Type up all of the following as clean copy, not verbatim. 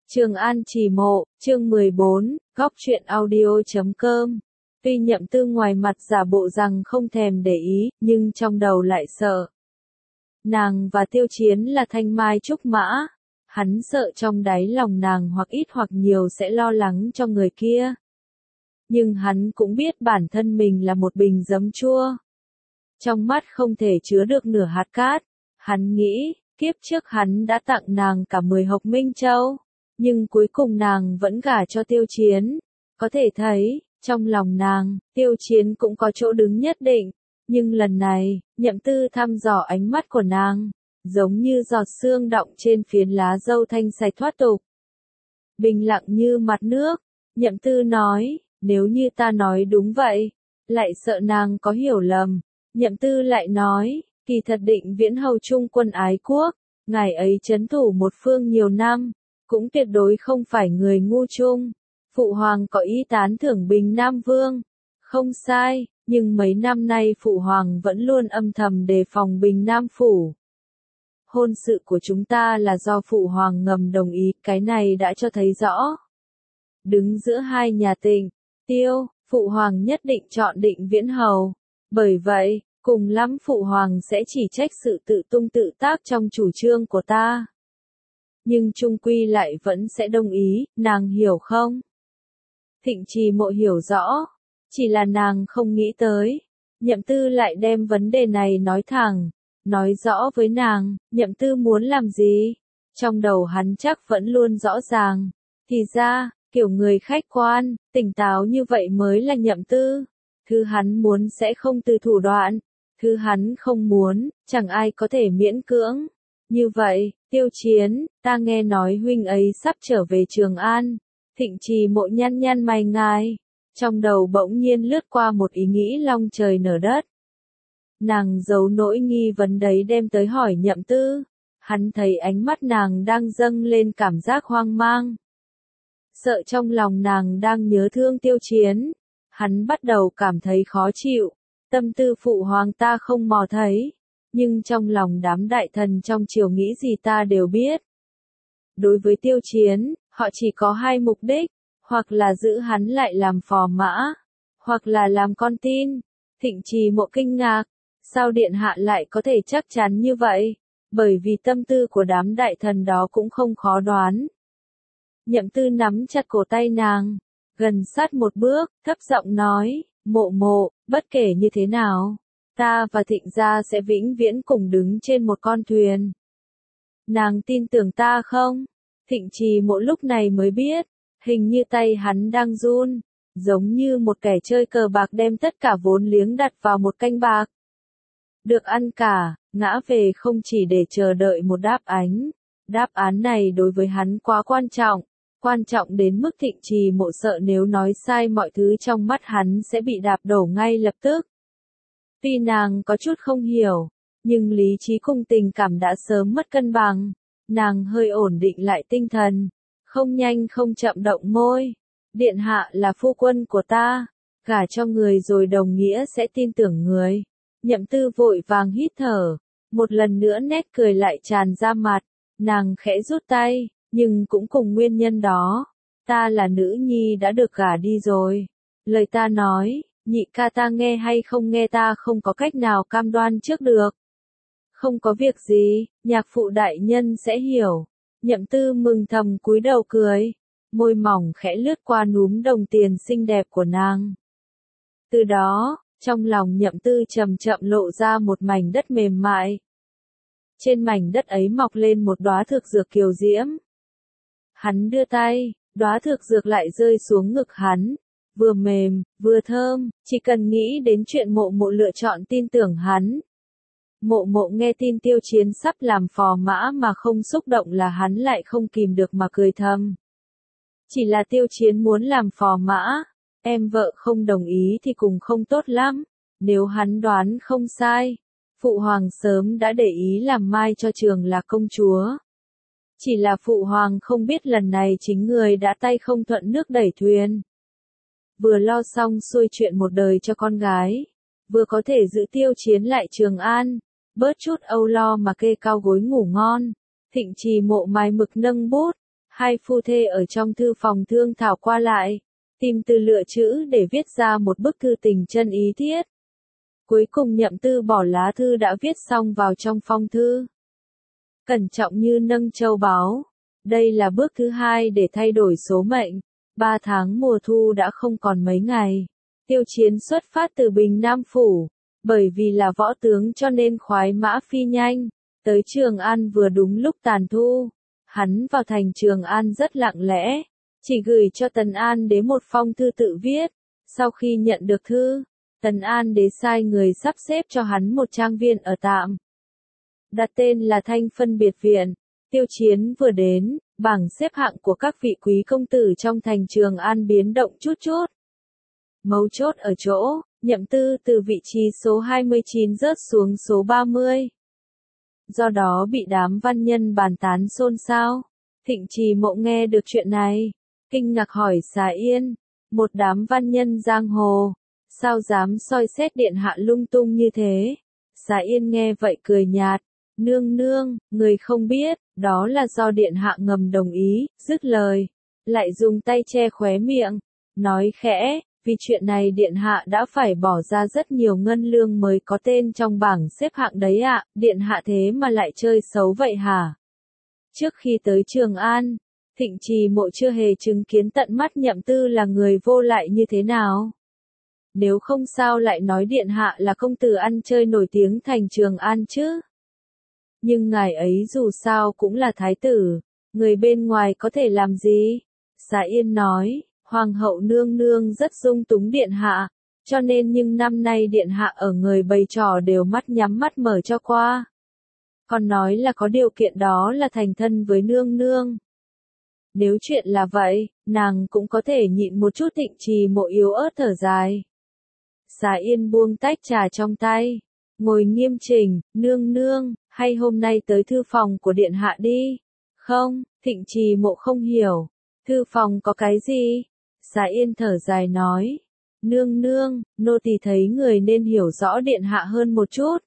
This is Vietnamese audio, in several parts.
Trường An Trì Mộ, chương 14, góc truyện audio.com. Tuy Nhậm Tư ngoài mặt giả bộ rằng không thèm để ý, nhưng trong đầu lại sợ. Nàng và Tiêu Chiến là thanh mai trúc mã. Hắn sợ trong đáy lòng nàng hoặc ít hoặc nhiều sẽ lo lắng cho người kia. Nhưng hắn cũng biết bản thân mình là một bình giấm chua. Trong mắt không thể chứa được nửa hạt cát. Hắn nghĩ, kiếp trước hắn đã tặng nàng cả 10 hộc Minh Châu. Nhưng cuối cùng nàng vẫn gả cho Tiêu Chiến. Có thể thấy, trong lòng nàng, Tiêu Chiến cũng có chỗ đứng nhất định. Nhưng lần này, Nhậm Tư thăm dò ánh mắt của nàng, giống như giọt sương đọng trên phiến lá dâu thanh sạch thoát tục. Bình lặng như mặt nước, Nhậm Tư nói, nếu như ta nói đúng vậy, lại sợ nàng có hiểu lầm. Nhậm Tư lại nói, kỳ thật Định Viễn hầu trung quân ái quốc, ngài ấy trấn thủ một phương nhiều năm, cũng tuyệt đối không phải người ngu chung. Phụ hoàng có ý tán thưởng Bình Nam Vương, không sai, nhưng mấy năm nay Phụ hoàng vẫn luôn âm thầm đề phòng Bình Nam Phủ. Hôn sự của chúng ta là do Phụ hoàng ngầm đồng ý, cái này đã cho thấy rõ. Đứng giữa hai nhà Tịnh, Tiêu, Phụ hoàng nhất định chọn Định Viễn hầu. Bởi vậy, cùng lắm Phụ hoàng sẽ chỉ trách sự tự tung tự tác trong chủ trương của ta. Nhưng chung quy lại vẫn sẽ đồng ý, nàng hiểu không? Thịnh Trì Mộ hiểu rõ, chỉ là nàng không nghĩ tới. Nhậm Tư lại đem vấn đề này nói thẳng, nói rõ với nàng, Nhậm Tư muốn làm gì? Trong đầu hắn chắc vẫn luôn rõ ràng. Thì ra, kiểu người khách quan, tỉnh táo như vậy mới là Nhậm Tư. Thứ hắn muốn sẽ không từ thủ đoạn, thứ hắn không muốn, chẳng ai có thể miễn cưỡng. Như vậy, Tiêu Chiến, ta nghe nói huynh ấy sắp trở về Trường An. Thịnh Trì Mộ nhăn nhăn mày ngài. Trong đầu bỗng nhiên lướt qua một ý nghĩ long trời nở đất. Nàng giấu nỗi nghi vấn đấy đem tới hỏi Nhậm Tư. Hắn thấy ánh mắt nàng đang dâng lên cảm giác hoang mang. Sợ trong lòng nàng đang nhớ thương Tiêu Chiến. Hắn bắt đầu cảm thấy khó chịu. Tâm tư Phụ hoàng ta không mò thấy. Nhưng trong lòng đám đại thần trong triều nghĩ gì ta đều biết. Đối với Tiêu Chiến, họ chỉ có hai mục đích, hoặc là giữ hắn lại làm phò mã, hoặc là làm con tin. Thịnh Trì Mộ kinh ngạc, sao điện hạ lại có thể chắc chắn như vậy? Bởi vì tâm tư của đám đại thần đó cũng không khó đoán. Nhậm Tư nắm chặt cổ tay nàng, gần sát một bước, thấp giọng nói, Mộ Mộ, bất kể như thế nào, ta và Thịnh gia sẽ vĩnh viễn cùng đứng trên một con thuyền. Nàng tin tưởng ta không? Thịnh Trì Mộ lúc này mới biết, hình như tay hắn đang run, giống như một kẻ chơi cờ bạc đem tất cả vốn liếng đặt vào một canh bạc. Được ăn cả, ngã về không chỉ để chờ đợi một đáp án. Đáp án này đối với hắn quá quan trọng đến mức Thịnh Trì Mộ sợ nếu nói sai mọi thứ trong mắt hắn sẽ bị đạp đổ ngay lập tức. Tuy nàng có chút không hiểu, nhưng lý trí cùng tình cảm đã sớm mất cân bằng. Nàng hơi ổn định lại tinh thần, không nhanh không chậm động môi. Điện hạ là phu quân của ta, gả cho người rồi đồng nghĩa sẽ tin tưởng người. Nhậm Tư vội vàng hít thở, một lần nữa nét cười lại tràn ra mặt, nàng khẽ rút tay, nhưng cũng cùng nguyên nhân đó. Ta là nữ nhi đã được gả đi rồi. Lời ta nói, nhị ca ta nghe hay không nghe ta không có cách nào cam đoan trước được. Không có việc gì, nhạc phụ đại nhân sẽ hiểu. Nhậm Tư mừng thầm cúi đầu cười, môi mỏng khẽ lướt qua núm đồng tiền xinh đẹp của nàng. Từ đó, trong lòng Nhậm Tư chậm chậm lộ ra một mảnh đất mềm mại. Trên mảnh đất ấy mọc lên một đóa thực dược kiều diễm. Hắn đưa tay, đóa thực dược lại rơi xuống ngực hắn, vừa mềm, vừa thơm, chỉ cần nghĩ đến chuyện Mộ Mộ lựa chọn tin tưởng hắn. Mộ Mộ nghe tin Tiêu Chiến sắp làm phò mã mà không xúc động là hắn lại không kìm được mà cười thầm. Chỉ là Tiêu Chiến muốn làm phò mã, em vợ không đồng ý thì cũng không tốt lắm. Nếu hắn đoán không sai, Phụ hoàng sớm đã để ý làm mai cho Trường Lạc công chúa. Chỉ là Phụ hoàng không biết lần này chính người đã tay không thuận nước đẩy thuyền. Vừa lo xong xuôi chuyện một đời cho con gái, vừa có thể giữ Tiêu Chiến lại Trường An, bớt chút âu lo mà kê cao gối ngủ ngon. Thịnh Trì Mộ mài mực nâng bút, Hai phu thê ở trong thư phòng thương thảo qua lại, tìm từ lựa chữ để viết ra một bức thư tình chân ý thiết. Cuối cùng Nhậm Tư bỏ lá thư đã viết xong vào trong phong thư. Cẩn trọng như nâng châu báu. Đây là bước thứ hai để thay đổi số mệnh. 3 tháng mùa thu đã không còn mấy ngày. Tiêu Chiến xuất phát từ Bình Nam Phủ. Bởi vì là võ tướng cho nên khoái mã phi nhanh. Tới Trường An vừa đúng lúc tàn thu. Hắn vào thành Trường An rất lặng lẽ. Chỉ gửi cho Tần An Đế một phong thư tự viết. Sau khi nhận được thư, Tần An Đế sai người sắp xếp cho hắn một trang viên ở tạm. Đặt tên là Thanh Phân Biệt Viện. Tiêu Chiến vừa đến, bảng xếp hạng của các vị quý công tử trong thành Trường An biến động chút chút. Mấu chốt ở chỗ, Nhậm Tư từ vị trí số 29 rớt xuống số 30. Do đó bị đám văn nhân bàn tán xôn xao. Thịnh Trì Mộ nghe được chuyện này, kinh ngạc hỏi Xà Yên, một đám văn nhân giang hồ, sao dám soi xét điện hạ lung tung như thế? Xà Yên nghe vậy cười nhạt, nương nương, người không biết, đó là do điện hạ ngầm đồng ý, dứt lời, lại dùng tay che khóe miệng, nói khẽ, vì chuyện này điện hạ đã phải bỏ ra rất nhiều ngân lương mới có tên trong bảng xếp hạng đấy ạ, điện hạ thế mà lại chơi xấu vậy hả? Trước khi tới Trường An, Thịnh Trì Mộ chưa hề chứng kiến tận mắt Nhậm Tư là người vô lại như thế nào. Nếu không sao lại nói điện hạ là công tử ăn chơi nổi tiếng thành Trường An chứ. Nhưng ngài ấy dù sao cũng là thái tử, người bên ngoài có thể làm gì? Xà Yên nói, Hoàng hậu nương nương rất dung túng điện hạ, cho nên nhưng năm nay điện hạ ở người bày trò đều mắt nhắm mắt mở cho qua. Còn nói là có điều kiện đó là thành thân với nương nương. Nếu chuyện là vậy, nàng cũng có thể nhịn một chút. Thịnh Trì Mộ yếu ớt thở dài. Xà Yên buông tách trà trong tay, ngồi nghiêm chỉnh, nương nương, hay hôm nay tới thư phòng của điện hạ đi. Không, Thịnh Trì Mộ không hiểu, thư phòng có cái gì? Xà Yên thở dài nói, nương nương, nô tỳ thấy người nên hiểu rõ điện hạ hơn một chút.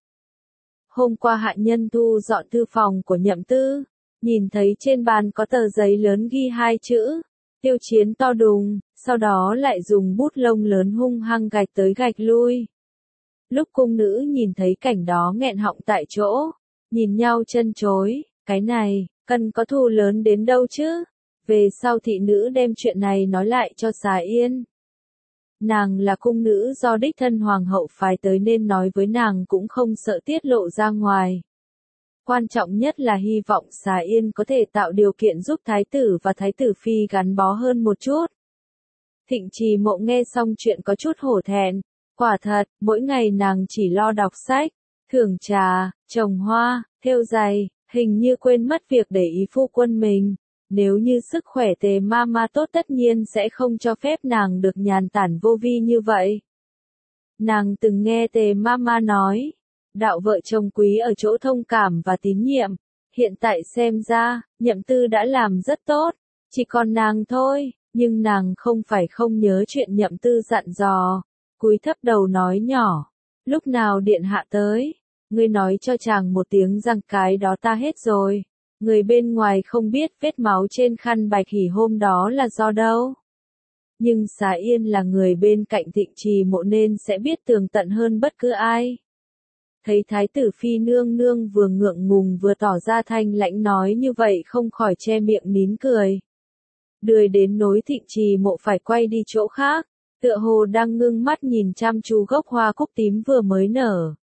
Hôm qua hạ nhân thu dọn thư phòng của Nhậm Tư, nhìn thấy trên bàn có tờ giấy lớn ghi 2 chữ, Tiêu Chiến to đùng, sau đó lại dùng bút lông lớn hung hăng gạch tới gạch lui. Lúc cung nữ nhìn thấy cảnh đó nghẹn họng tại chỗ, nhìn nhau chân chối, cái này, cần có thù lớn đến đâu chứ? Về sau thị nữ đem chuyện này nói lại cho Xà Yên. Nàng là cung nữ do đích thân hoàng hậu phái tới nên nói với nàng cũng không sợ tiết lộ ra ngoài. Quan trọng nhất là hy vọng Xà Yên có thể tạo điều kiện giúp thái tử và thái tử phi gắn bó hơn một chút. Thịnh Trì Mộ nghe xong chuyện có chút hổ thẹn. Quả thật, mỗi ngày nàng chỉ lo đọc sách, thưởng trà, trồng hoa, thêu giày, hình như quên mất việc để ý phu quân mình. Nếu như sức khỏe Tề Mama tốt tất nhiên sẽ không cho phép nàng được nhàn tản vô vi như vậy. Nàng từng nghe Tề Mama nói, đạo vợ chồng quý ở chỗ thông cảm và tín nhiệm. Hiện tại xem ra, Nhậm Tư đã làm rất tốt, chỉ còn nàng thôi, nhưng nàng không phải không nhớ chuyện Nhậm Tư dặn dò. Cúi thấp đầu nói nhỏ, lúc nào điện hạ tới, ngươi nói cho chàng một tiếng rằng cái đó ta hết rồi. Người bên ngoài không biết vết máu trên khăn bạch hỉ hôm đó là do đâu. Nhưng Xà Yên là người bên cạnh Thịnh Trì Mộ nên sẽ biết tường tận hơn bất cứ ai. Thấy thái tử phi nương nương vừa ngượng ngùng vừa tỏ ra thanh lãnh nói như vậy không khỏi che miệng nín cười. Đười đến nỗi Thịnh Trì Mộ phải quay đi chỗ khác, tựa hồ đang ngưng mắt nhìn chăm chú gốc hoa cúc tím vừa mới nở.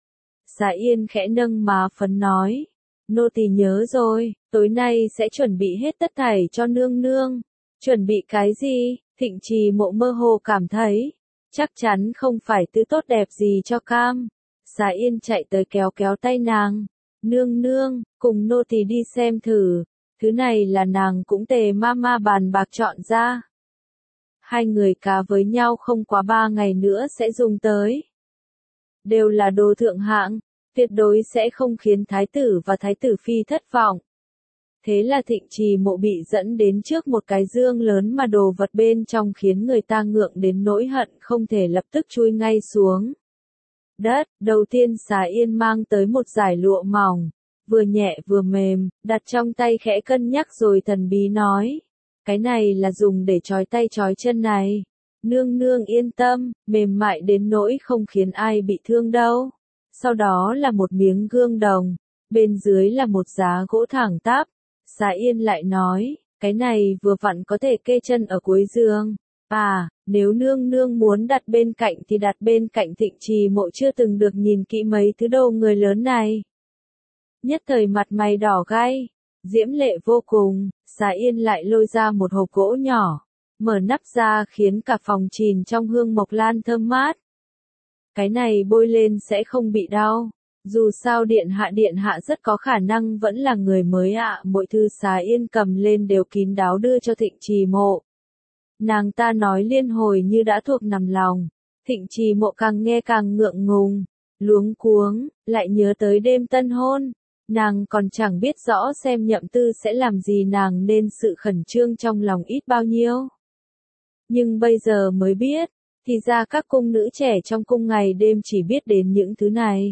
Xà Yên khẽ nâng má phấn nói, nô tỳ nhớ rồi, tối nay sẽ chuẩn bị hết tất thảy cho nương nương. Chuẩn bị cái gì? Thịnh Trì Mộ mơ hồ cảm thấy, chắc chắn không phải thứ tốt đẹp gì cho cam. Xà Yên chạy tới kéo kéo tay nàng, nương nương, cùng nô tỳ đi xem thử, thứ này là nàng cũng Tề Mama bàn bạc chọn ra. Hai người cá với nhau không quá 3 ngày nữa sẽ dùng tới. Đều là đồ thượng hạng, tuyệt đối sẽ không khiến thái tử và thái tử phi thất vọng. Thế là Thịnh Trì Mộ bị dẫn đến trước một cái dương lớn mà đồ vật bên trong khiến người ta ngượng đến nỗi hận không thể lập tức chui ngay xuống đất. Đầu tiên Xà Yên mang tới một dải lụa mỏng, vừa nhẹ vừa mềm, đặt trong tay khẽ cân nhắc rồi thần bí nói. Cái này là dùng để trói tay trói chân này. Nương nương yên tâm, mềm mại đến nỗi không khiến ai bị thương đâu. Sau đó là một miếng gương đồng, bên dưới là một giá gỗ thẳng tắp. Xà Yên lại nói, cái này vừa vặn có thể kê chân ở cuối giường. À, nếu nương nương muốn đặt bên cạnh thì đặt bên cạnh. Thịnh Trì Mộ chưa từng được nhìn kỹ mấy thứ đồ người lớn này. Nhất thời mặt mày đỏ gay, diễm lệ vô cùng. Xà Yên lại lôi ra một hộp gỗ nhỏ, mở nắp ra khiến cả phòng chìm trong hương mộc lan thơm mát. Cái này bôi lên sẽ không bị đau. Dù sao điện hạ rất có khả năng vẫn là người mới ạ. Mọi thứ Xà Yên cầm lên đều kín đáo đưa cho Thịnh Trì Mộ. Nàng ta nói liên hồi như đã thuộc nằm lòng. Thịnh Trì Mộ càng nghe càng ngượng ngùng, luống cuống, lại nhớ tới đêm tân hôn. Nàng còn chẳng biết rõ xem Nhậm Tư sẽ làm gì, nàng nên sự khẩn trương trong lòng ít bao nhiêu. Nhưng bây giờ mới biết, thì ra các cung nữ trẻ trong cung ngày đêm chỉ biết đến những thứ này.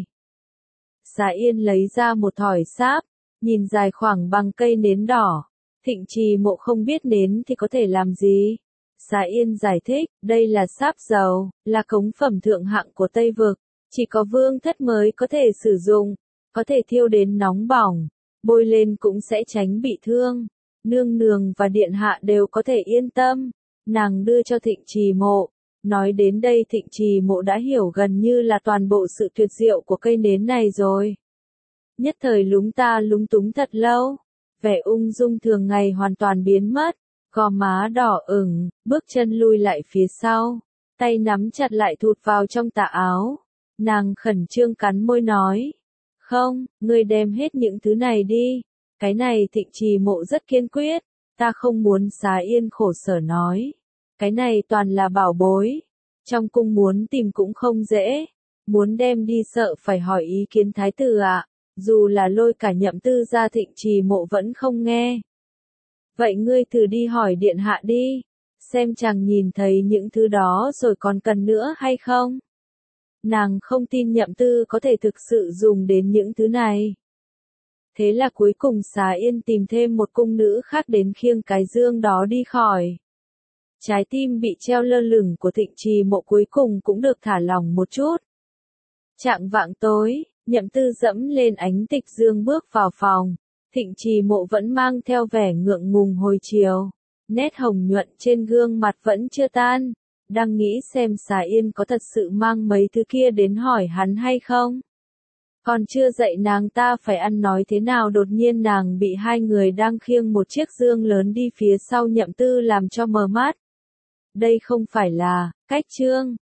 Xà Yên lấy ra một thỏi sáp, nhìn dài khoảng bằng cây nến đỏ. Thịnh Trì Mộ không biết nến thì có thể làm gì. Xà Yên giải thích, đây là sáp dầu, là cống phẩm thượng hạng của Tây Vực. Chỉ có vương thất mới có thể sử dụng, có thể thiêu đến nóng bỏng, bôi lên cũng sẽ tránh bị thương. Nương nương và điện hạ đều có thể yên tâm. Nàng đưa cho Thịnh Trì Mộ. Nói đến đây Thịnh Trì Mộ đã hiểu gần như là toàn bộ sự tuyệt diệu của cây nến này rồi. Nhất thời lúng túng thật lâu. Vẻ ung dung thường ngày hoàn toàn biến mất. Gò má đỏ ửng, bước chân lui lại phía sau. Tay nắm chặt lại thụt vào trong tà áo. Nàng khẩn trương cắn môi nói. Không, ngươi đem hết những thứ này đi. Cái này Thịnh Trì Mộ rất kiên quyết. Ta không muốn. Xà Yên khổ sở nói. Cái này toàn là bảo bối. Trong cung muốn tìm cũng không dễ. Muốn đem đi sợ phải hỏi ý kiến thái tử ạ. Dù là lôi cả Nhậm Tư ra Thịnh Trì Mộ vẫn không nghe. Vậy ngươi thử đi hỏi điện hạ đi. Xem chàng nhìn thấy những thứ đó rồi còn cần nữa hay không? Nàng không tin Nhậm Tư có thể thực sự dùng đến những thứ này. Thế là cuối cùng Xà Yên tìm thêm một cung nữ khác đến khiêng cái dương đó đi khỏi. Trái tim bị treo lơ lửng của Thịnh Trì Mộ cuối cùng cũng được thả lỏng một chút. Chạng vạng tối, Nhậm Tư dẫm lên ánh tịch dương bước vào phòng. Thịnh Trì Mộ vẫn mang theo vẻ ngượng ngùng hồi chiều. Nét hồng nhuận trên gương mặt vẫn chưa tan. Đang nghĩ xem Xà Yên có thật sự mang mấy thứ kia đến hỏi hắn hay không. Còn chưa dậy nàng ta phải ăn nói thế nào, đột nhiên nàng bị hai người đang khiêng một chiếc dương lớn đi phía sau Nhậm Tư làm cho mờ mắt. Đây không phải là Cách Trương.